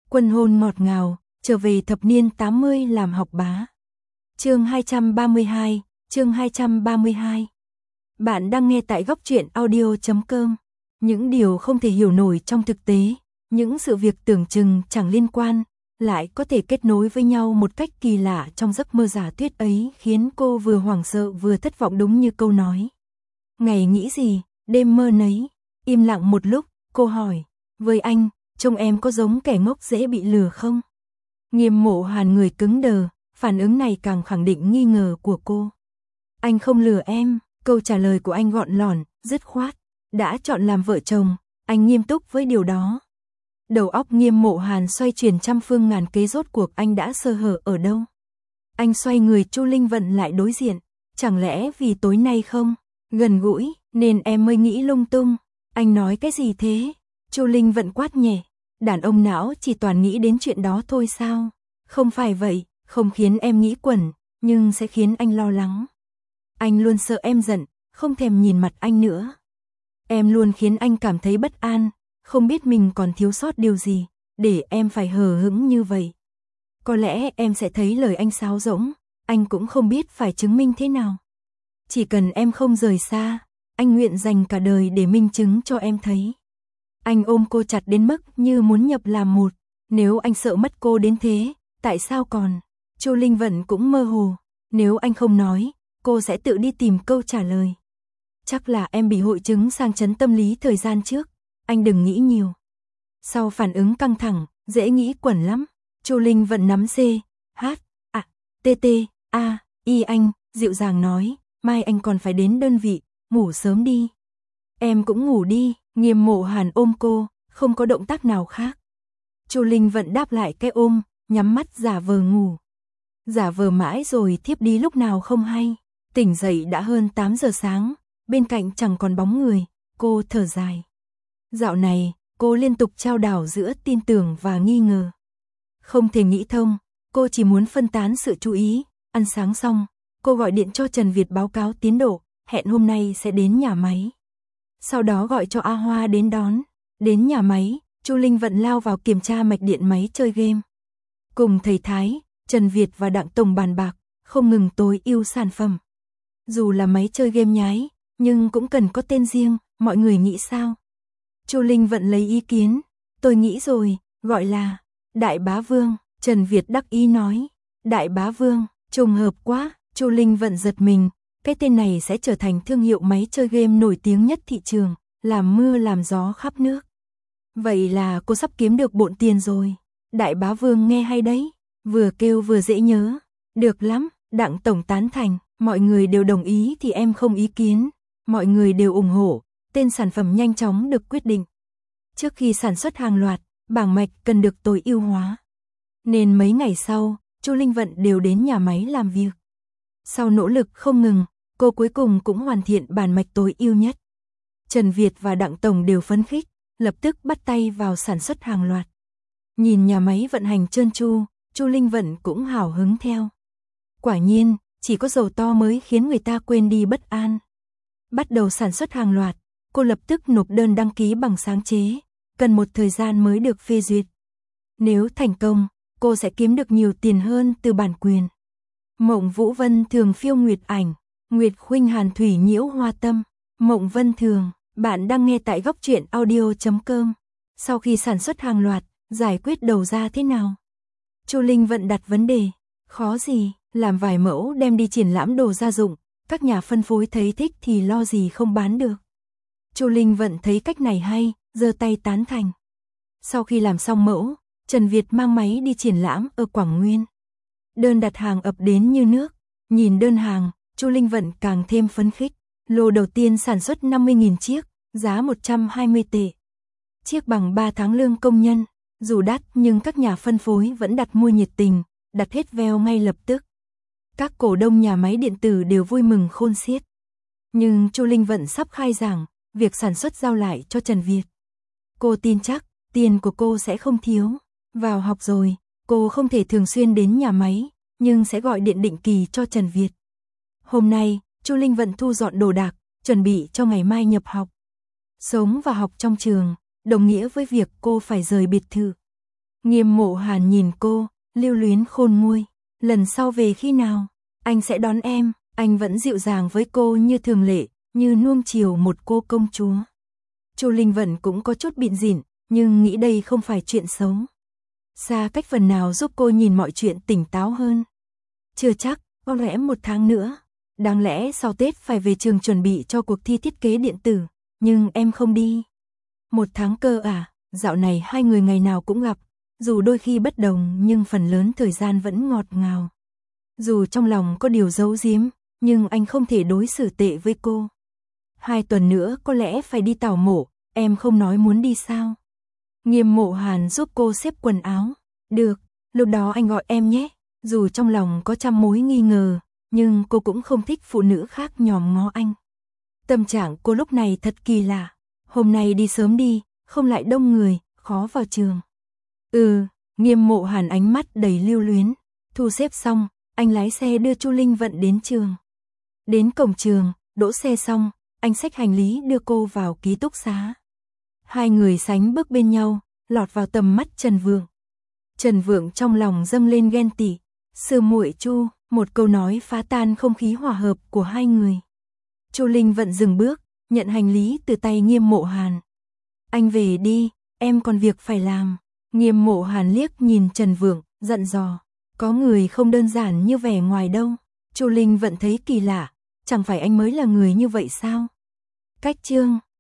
Quân hôn ngọt ngào, trở về thập niên 80 làm học bá. Chương 232, chương 232. Bạn đang nghe tại góc truyện audio.com. Những điều không thể hiểu nổi trong thực tế, những sự việc tưởng chừng chẳng liên quan, lại có thể kết nối với nhau một cách kỳ lạ trong giấc mơ giả tuyết ấy, khiến cô vừa hoảng sợ vừa thất vọng, đúng như câu nói. Ngày nghĩ gì, đêm mơ nấy. Im lặng một lúc, cô hỏi, với anh, trông em có giống kẻ ngốc dễ bị lừa không? Nghiêm Mộ Hàn người cứng đờ, phản ứng này càng khẳng định nghi ngờ của cô. Anh không lừa em, câu trả lời của anh gọn lỏn, dứt khoát. Đã chọn làm vợ chồng, anh nghiêm túc với điều đó. Đầu óc Nghiêm Mộ Hàn xoay chuyển trăm phương ngàn kế, rốt cuộc anh đã sơ hở ở đâu? Anh xoay người Chu Linh Vận lại đối diện, chẳng lẽ vì tối nay không gần gũi nên em mới nghĩ lung tung? Anh nói cái gì thế? Chu Linh Vận quát nhẹ, đàn ông não chỉ toàn nghĩ đến chuyện đó thôi sao? Không phải vậy, không khiến em nghĩ quẩn, nhưng sẽ khiến anh lo lắng. Anh luôn sợ em giận, không thèm nhìn mặt anh nữa. Em luôn khiến anh cảm thấy bất an, không biết mình còn thiếu sót điều gì, để em phải hờ hững như vậy. Có lẽ em sẽ thấy lời anh sáo rỗng, anh cũng không biết phải chứng minh thế nào. Chỉ cần em không rời xa, anh nguyện dành cả đời để minh chứng cho em thấy. Anh ôm cô chặt đến mức như muốn nhập làm một. Nếu anh sợ mất cô đến thế, tại sao còn? Chu Linh Vận cũng mơ hồ. Nếu anh không nói, cô sẽ tự đi tìm câu trả lời. Chắc là em bị hội chứng sang chấn tâm lý thời gian trước. Anh đừng nghĩ nhiều. Sau phản ứng căng thẳng, dễ nghĩ quẩn lắm. Chu Linh Vận nắm C, H, A, T, T, A, I anh, dịu dàng nói, mai anh còn phải đến đơn vị, ngủ sớm đi. Em cũng ngủ đi. Nghiêm Mộ Hàn ôm cô, không có động tác nào khác. Chu Linh Vận đáp lại cái ôm, nhắm mắt giả vờ ngủ. Giả vờ mãi rồi thiếp đi lúc nào không hay. Tỉnh dậy đã hơn 8 giờ sáng, bên cạnh chẳng còn bóng người, cô thở dài. Dạo này, cô liên tục chao đảo giữa tin tưởng và nghi ngờ. Không thể nghĩ thông, cô chỉ muốn phân tán sự chú ý. Ăn sáng xong, cô gọi điện cho Trần Việt báo cáo tiến độ, hẹn hôm nay sẽ đến nhà máy. Sau đó gọi cho A Hoa đến đón. Đến nhà máy, Chu Linh Vận lao vào kiểm tra mạch điện máy chơi game. Cùng thầy Thái, Trần Việt và Đặng Tổng bàn bạc, không ngừng tối ưu sản phẩm. Dù là máy chơi game nhái, nhưng cũng cần có tên riêng, mọi người nghĩ sao? Chu Linh Vận lấy ý kiến, tôi nghĩ rồi, gọi là Đại Bá Vương. Trần Việt đắc ý nói, Đại Bá Vương, trùng hợp quá. Chu Linh Vận giật mình. Cái tên này sẽ trở thành thương hiệu máy chơi game nổi tiếng nhất thị trường, làm mưa làm gió khắp nước. Vậy là cô sắp kiếm được bộn tiền rồi. Đại Bá Vương nghe hay đấy, vừa kêu vừa dễ nhớ. Được lắm, Đặng Tổng tán thành, mọi người đều đồng ý thì em không ý kiến. Mọi người đều ủng hộ, tên sản phẩm nhanh chóng được quyết định. Trước khi sản xuất hàng loạt, bảng mạch cần được tối ưu hóa. Nên mấy ngày sau, Chu Linh Vận đều đến nhà máy làm việc. Sau nỗ lực không ngừng, cô cuối cùng cũng hoàn thiện bản mạch tối ưu nhất. Trần Việt và Đặng Tổng đều phấn khích, lập tức bắt tay vào sản xuất hàng loạt. Nhìn nhà máy vận hành trơn tru, Chu Linh Vận cũng hào hứng theo. Quả nhiên, chỉ có dầu to mới khiến người ta quên đi bất an. Bắt đầu sản xuất hàng loạt, cô lập tức nộp đơn đăng ký bằng sáng chế, cần một thời gian mới được phê duyệt. Nếu thành công, cô sẽ kiếm được nhiều tiền hơn từ bản quyền. Mộng Vũ Vân Thường phiêu nguyệt ảnh, Nguyệt Khuynh Hàn thủy nhiễu hoa tâm. Mộng Vân Thường, bạn đang nghe tại góc truyện audio.com. Sau khi sản xuất hàng loạt, giải quyết đầu ra thế nào? Chu Linh Vận đặt vấn đề, khó gì, làm vài mẫu đem đi triển lãm đồ gia dụng, các nhà phân phối thấy thích thì lo gì không bán được. Chu Linh Vận thấy cách này hay, giơ tay tán thành. Sau khi làm xong mẫu, Trần Việt mang máy đi triển lãm ở Quảng Nguyên. Đơn đặt hàng ập đến như nước, nhìn đơn hàng, Chu Linh Vận càng thêm phấn khích. Lô đầu tiên sản xuất 50.000 chiếc, giá 120 tệ. Chiếc bằng 3 tháng lương công nhân, dù đắt nhưng các nhà phân phối vẫn đặt mua nhiệt tình, đặt hết veo ngay lập tức. Các cổ đông nhà máy điện tử đều vui mừng khôn xiết. Nhưng Chu Linh Vận sắp khai giảng, việc sản xuất giao lại cho Trần Việt. Cô tin chắc, tiền của cô sẽ không thiếu. Vào học rồi, cô không thể thường xuyên đến nhà máy, nhưng sẽ gọi điện định kỳ cho Trần Việt. Hôm nay, Chu Linh Vận thu dọn đồ đạc, chuẩn bị cho ngày mai nhập học. Sống và học trong trường, đồng nghĩa với việc cô phải rời biệt thự. Nghiêm Mộ Hàn nhìn cô, lưu luyến khôn nguôi. Lần sau về khi nào? Anh sẽ đón em. Anh vẫn dịu dàng với cô như thường lệ, như nuông chiều một cô công chúa. Chu Linh Vận cũng có chút bịn rỉn, nhưng nghĩ đây không phải chuyện xấu. Xa cách phần nào giúp cô nhìn mọi chuyện tỉnh táo hơn. Chưa chắc, có lẽ 1 tháng nữa. Đáng lẽ sau Tết phải về trường chuẩn bị cho cuộc thi thiết kế điện tử, nhưng em không đi. 1 tháng cơ à, dạo này 2 người ngày nào cũng gặp, dù đôi khi bất đồng nhưng phần lớn thời gian vẫn ngọt ngào. Dù trong lòng có điều giấu giếm, nhưng anh không thể đối xử tệ với cô. 2 tuần nữa có lẽ phải đi tảo mộ, em không nói muốn đi sao? Nghiêm Mộ Hàn giúp cô xếp quần áo. Được, lúc đó anh gọi em nhé. Dù trong lòng có trăm mối nghi ngờ, nhưng cô cũng không thích phụ nữ khác nhòm ngó anh. Tâm trạng cô lúc này thật kỳ lạ. Hôm nay đi sớm đi, không lại đông người, khó vào trường. Nghiêm Mộ Hàn ánh mắt đầy lưu luyến. Thu xếp xong, anh lái xe đưa Chu Linh Vận đến trường. Đến cổng trường, đỗ xe xong, anh xách hành lý đưa cô vào ký túc xá. 2 người sánh bước bên nhau, lọt vào tầm mắt Trần Vượng. Trần Vượng trong lòng dâng lên ghen tị. Sư muội Chu, một câu nói phá tan không khí hòa hợp của 2 người. Chu Linh Vận dừng bước, nhận hành lý từ tay Nghiêm Mộ Hàn. Anh về đi, em còn việc phải làm. Nghiêm Mộ Hàn liếc nhìn Trần Vượng, giận dò. Có người không đơn giản như vẻ ngoài đâu. Chu Linh Vận thấy kỳ lạ, chẳng phải anh mới là người như vậy sao? Cách chương